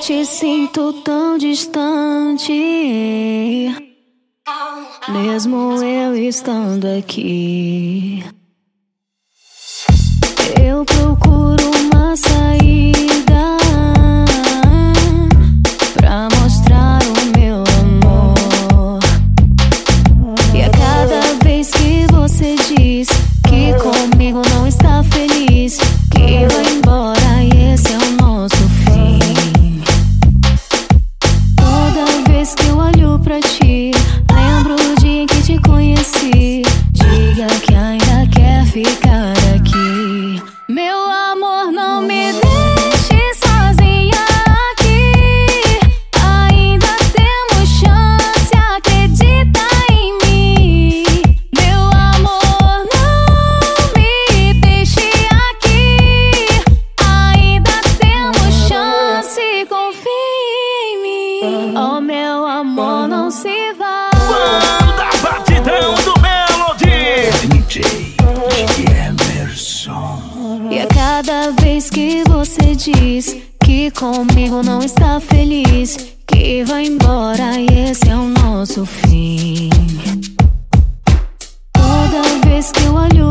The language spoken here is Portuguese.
te sinto tão distante, mesmo eu estando aqui. Eu procuro uma saída pra mostrar o meu amor. E a cada vez que você diz que comigo não está feliz, que vai embora e esse é o nosso fim. Toda vez que eu olho pra ti, lembro o dia em que te conheci. Diga que ainda quer ficar aqui. Meu amor, não me deixe sozinha aqui. Ainda temos chance, acredita em mim. Meu amor, não me deixe aqui. Ainda temos chance, confia em mim. Oh, meu amor, não se vá. Manda a batidão do Melody. DJ Emerson. E a cada vez que você diz que comigo não está feliz, que vai embora e esse é o nosso fim. Toda vez que eu olho